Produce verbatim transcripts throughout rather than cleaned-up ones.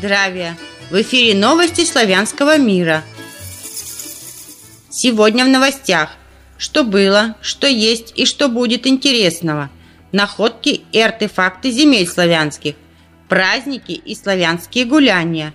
здравия! В эфире новости славянского мира. Сегодня в новостях. Что было, что есть и что будет интересного. Находки и артефакты земель славянских. Праздники и славянские гуляния.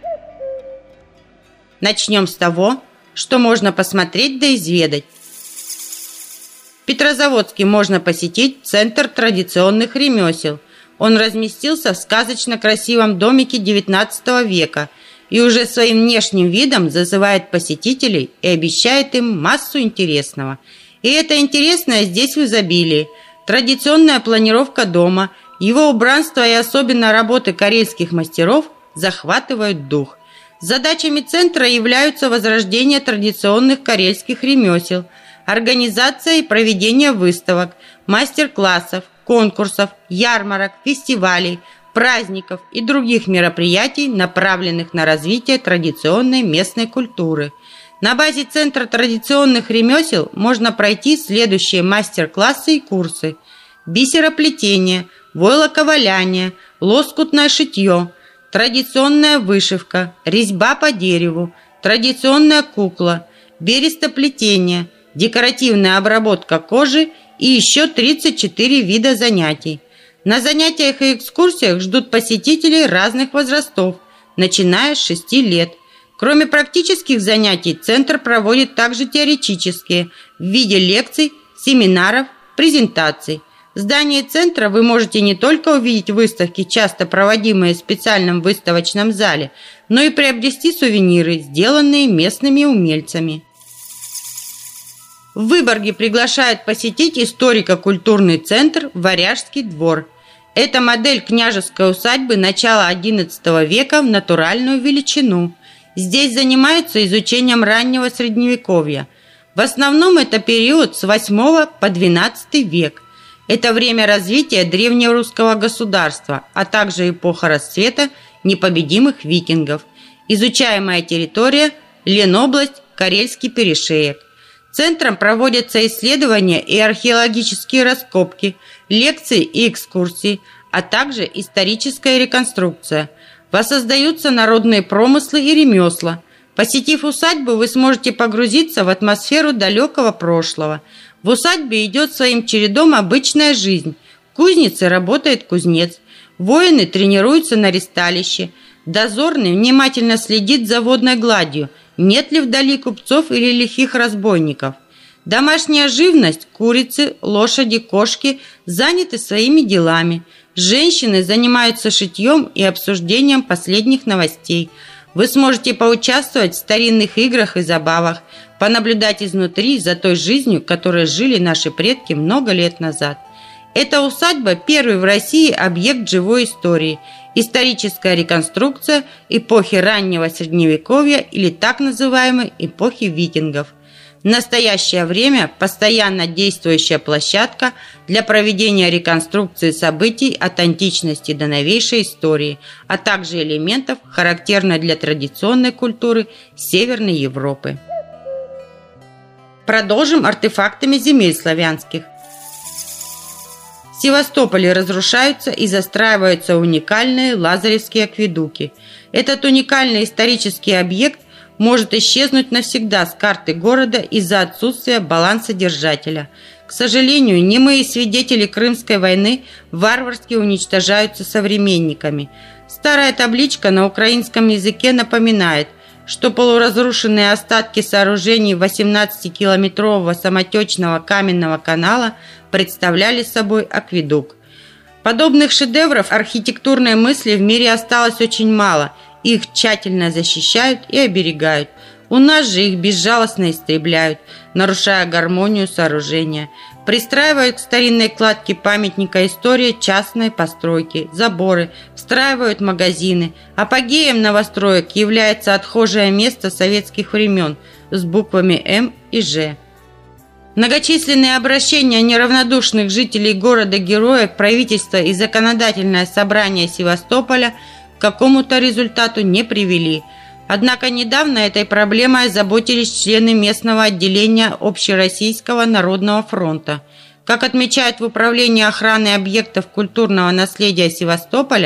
Начнем с того, что можно посмотреть да изведать. В Петрозаводске можно посетить Центр традиционных ремесел. Он разместился в сказочно красивом домике девятнадцатого века и уже своим внешним видом зазывает посетителей и обещает им массу интересного. И это интересное здесь в изобилии. Традиционная планировка дома, его убранство и особенно работы карельских мастеров захватывают дух. Задачами центра являются возрождение традиционных карельских ремесел, организация и проведение выставок, мастер-классов, конкурсов, ярмарок, фестивалей, праздников и других мероприятий, направленных на развитие традиционной местной культуры. На базе Центра традиционных ремесел можно пройти следующие мастер-классы и курсы: бисероплетение, войлоковаляние, лоскутное шитье, традиционная вышивка, резьба по дереву, традиционная кукла, берестоплетение, декоративная обработка кожи и еще тридцать четыре вида занятий. На занятиях и экскурсиях ждут посетителей разных возрастов, начиная с шести лет. Кроме практических занятий, Центр проводит также теоретические в виде лекций, семинаров, презентаций. В здании Центра вы можете не только увидеть выставки, часто проводимые в специальном выставочном зале, но и приобрести сувениры, сделанные местными умельцами. В Выборге приглашают посетить историко-культурный центр «Варяжский двор». Это модель княжеской усадьбы начала одиннадцатого века в натуральную величину. Здесь занимаются изучением раннего средневековья. В основном это период с восьмого по двенадцатый век. Это время развития древнерусского государства, а также эпоха расцвета непобедимых викингов. Изучаемая территория – Ленобласть, Карельский перешеек. Центром проводятся исследования и археологические раскопки, лекции и экскурсии, а также историческая реконструкция. Воссоздаются народные промыслы и ремесла. Посетив усадьбу, вы сможете погрузиться в атмосферу далекого прошлого. В усадьбе идет своим чередом обычная жизнь. В кузнице работает кузнец. Воины тренируются на ристалище. Дозорный внимательно следит за водной гладью, нет ли вдали купцов или лихих разбойников. Домашняя живность, курицы, лошади, кошки заняты своими делами. Женщины занимаются шитьем и обсуждением последних новостей. Вы сможете поучаствовать в старинных играх и забавах, понаблюдать изнутри за той жизнью, которой жили наши предки много лет назад. Эта усадьба – первый в России объект живой истории, историческая реконструкция эпохи раннего Средневековья или так называемой эпохи викингов. В настоящее время постоянно действующая площадка для проведения реконструкции событий от античности до новейшей истории, а также элементов, характерных для традиционной культуры Северной Европы. Продолжим артефактами земель славянских. В Севастополе разрушаются и застраиваются уникальные лазаревские акведуки. Этот уникальный исторический объект может исчезнуть навсегда с карты города из-за отсутствия балансодержателя. К сожалению, немые свидетели Крымской войны варварски уничтожаются современниками. Старая табличка на украинском языке напоминает, что полуразрушенные остатки сооружений восемнадцатикилометрового самотечного каменного канала представляли собой акведук. Подобных шедевров архитектурной мысли в мире осталось очень мало, их тщательно защищают и оберегают. У нас же их безжалостно истребляют, нарушая гармонию сооружения. Пристраивают к старинной кладке памятника истории частной постройки, заборы, встраивают магазины. Апогеем новостроек является отхожее место советских времен с буквами М и Ж. Многочисленные обращения неравнодушных жителей города-героя, правительство и законодательное собрание Севастополя к какому-то результату не привели. Однако недавно этой проблемой озаботились члены местного отделения Общероссийского народного фронта. Как отмечают в Управлении охраны объектов культурного наследия Севастополя,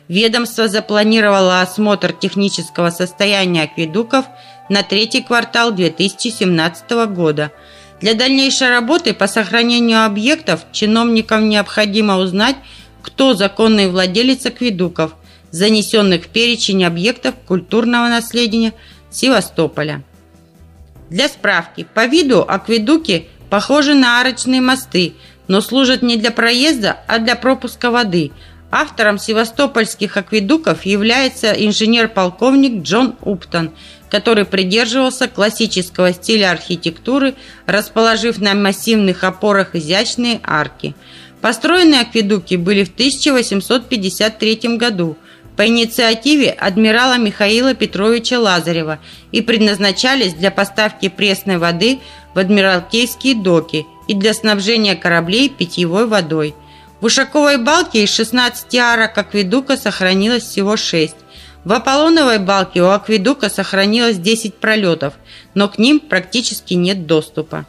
ведомство запланировало осмотр технического состояния акведуков на третий квартал две тысячи семнадцатого года. Для дальнейшей работы по сохранению объектов чиновникам необходимо узнать, кто законный владелец акведуков, занесенных в перечень объектов культурного наследия Севастополя. Для справки, по виду акведуки похожи на арочные мосты, но служат не для проезда, а для пропуска воды. Автором севастопольских акведуков является инженер-полковник Джон Уптон, который придерживался классического стиля архитектуры, расположив на массивных опорах изящные арки. Построены акведуки были в тысяча восемьсот пятьдесят третьем году по инициативе адмирала Михаила Петровича Лазарева и предназначались для поставки пресной воды в Адмиралтейские доки и для снабжения кораблей питьевой водой. В Ушаковой балке из шестнадцати арок акведука сохранилось всего шесть. В Аполлоновой балке у акведука сохранилось десять пролетов, но к ним практически нет доступа.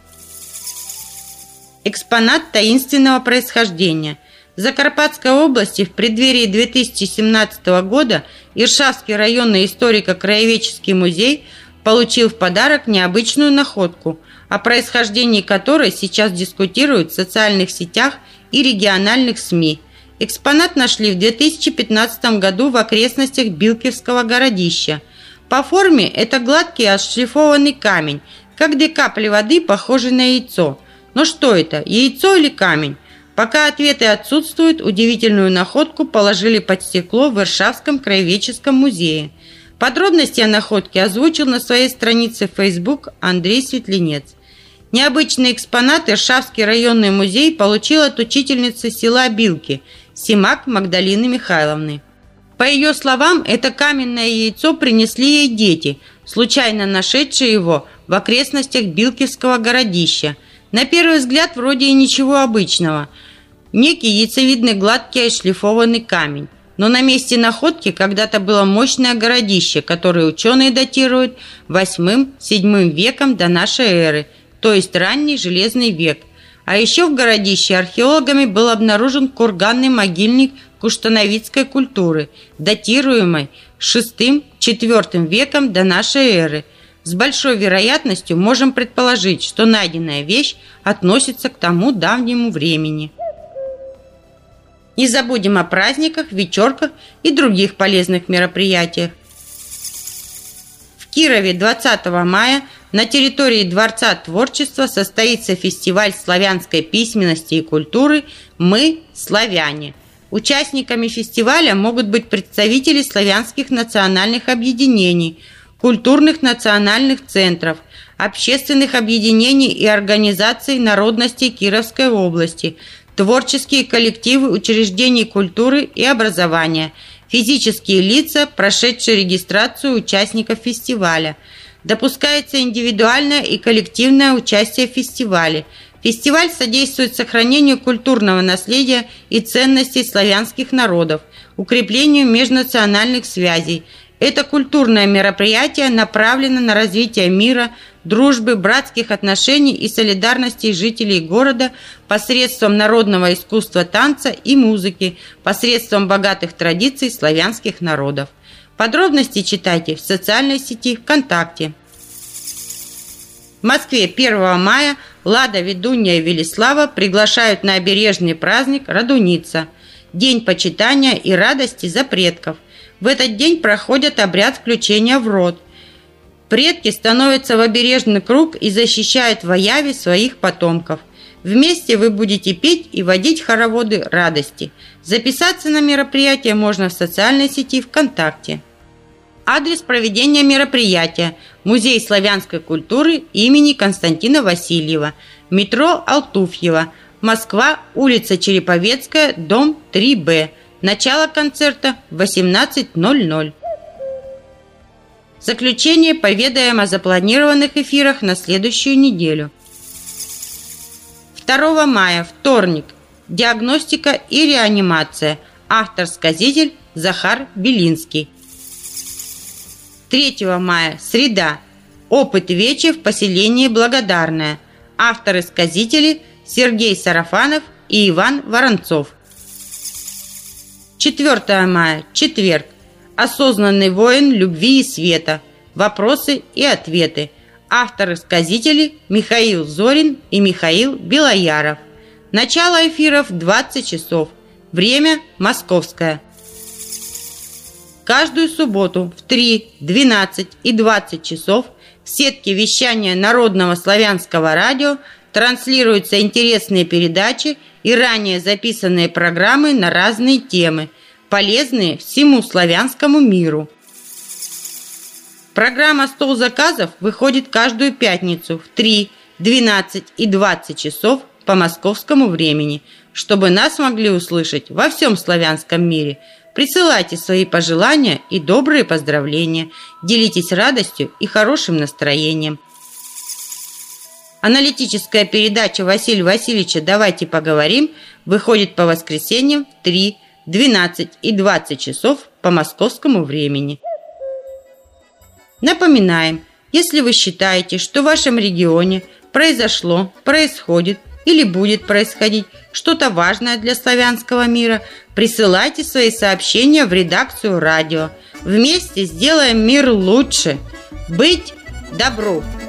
Экспонат таинственного происхождения. В Закарпатской области в преддверии две тысячи семнадцатого года Иршавский районный историко-краеведческий музей получил в подарок необычную находку, о происхождении которой сейчас дискутируют в социальных сетях и региональных СМИ. Экспонат нашли в две тысячи пятнадцатом году в окрестностях Билкевского городища. По форме это гладкий отшлифованный камень, как две капли воды, похожий на яйцо. Но что это, яйцо или камень? Пока ответы отсутствуют, удивительную находку положили под стекло в Иршавском краеведческом музее. Подробности о находке озвучил на своей странице в Facebook Андрей Светлинец. Необычный экспонат Иршавский районный музей получил от учительницы села Билки Симак Магдалины Михайловны. По ее словам, это каменное яйцо принесли ей дети, случайно нашедшие его в окрестностях Билкевского городища. На первый взгляд вроде и ничего обычного. Некий яйцевидный гладкий отшлифованный камень. Но на месте находки когда-то было мощное городище, которое ученые датируют восьмым-седьмым веком до нашей эры, то есть ранний железный век. А еще в городище археологами был обнаружен курганный могильник куштановицкой культуры, датируемый шестым-четвёртым веком до нашей эры. С большой вероятностью можем предположить, что найденная вещь относится к тому давнему времени. Не забудем о праздниках, вечерках и других полезных мероприятиях. В Кирове двадцатого мая на территории Дворца творчества состоится фестиваль славянской письменности и культуры «Мы – славяне». Участниками фестиваля могут быть представители славянских национальных объединений, культурных национальных центров, общественных объединений и организаций народностей Кировской области, творческие коллективы учреждений культуры и образования, физические лица, прошедшие регистрацию участников фестиваля. Допускается индивидуальное и коллективное участие в фестивале. Фестиваль содействует сохранению культурного наследия и ценностей славянских народов, укреплению межнациональных связей. Это культурное мероприятие направлено на развитие мира, дружбы, братских отношений и солидарности жителей города посредством народного искусства танца и музыки, посредством богатых традиций славянских народов. Подробности читайте в социальной сети ВКонтакте. В Москве первого мая Лада, Ведунья и Велислава приглашают на обережный праздник Радуница – День почитания и радости за предков. В этот день проходит обряд включения в род. Предки становятся в обережный круг и защищают во яве своих потомков. Вместе вы будете петь и водить хороводы радости. Записаться на мероприятие можно в социальной сети ВКонтакте. Адрес проведения мероприятия – Музей славянской культуры имени Константина Васильева, метро Алтуфьево, Москва, улица Череповецкая, дом три Б. Начало концерта в восемнадцать ноль ноль. В заключение поведаем о запланированных эфирах на следующую неделю. второго мая, вторник. Диагностика и реанимация. Автор-сказитель Захар Белинский. третьего мая, среда. Опыт вечи в поселении Благодарное. Авторы-сказители Сергей Сарафанов и Иван Воронцов. четвёртое мая, четверг. Осознанный воин любви и света. Вопросы и ответы. Авторы-сказители Михаил Зорин и Михаил Белояров. Начало эфиров двадцать часов. Время московское. Каждую субботу в три, двенадцать и двадцать часов в сетке вещания Народного славянского радио транслируются интересные передачи и ранее записанные программы на разные темы, полезные всему славянскому миру. Программа «Стол заказов» выходит каждую пятницу в три, двенадцать и двадцать часов по московскому времени, чтобы нас могли услышать во всем славянском мире. Присылайте свои пожелания и добрые поздравления. Делитесь радостью и хорошим настроением. Аналитическая передача Василия Васильевича «Давайте поговорим» выходит по воскресеньям в три, двенадцать и двадцать часов по московскому времени. Напоминаем, если вы считаете, что в вашем регионе произошло, происходит или будет происходить что-то важное для славянского мира, присылайте свои сообщения в редакцию радио. Вместе сделаем мир лучше. Быть добру!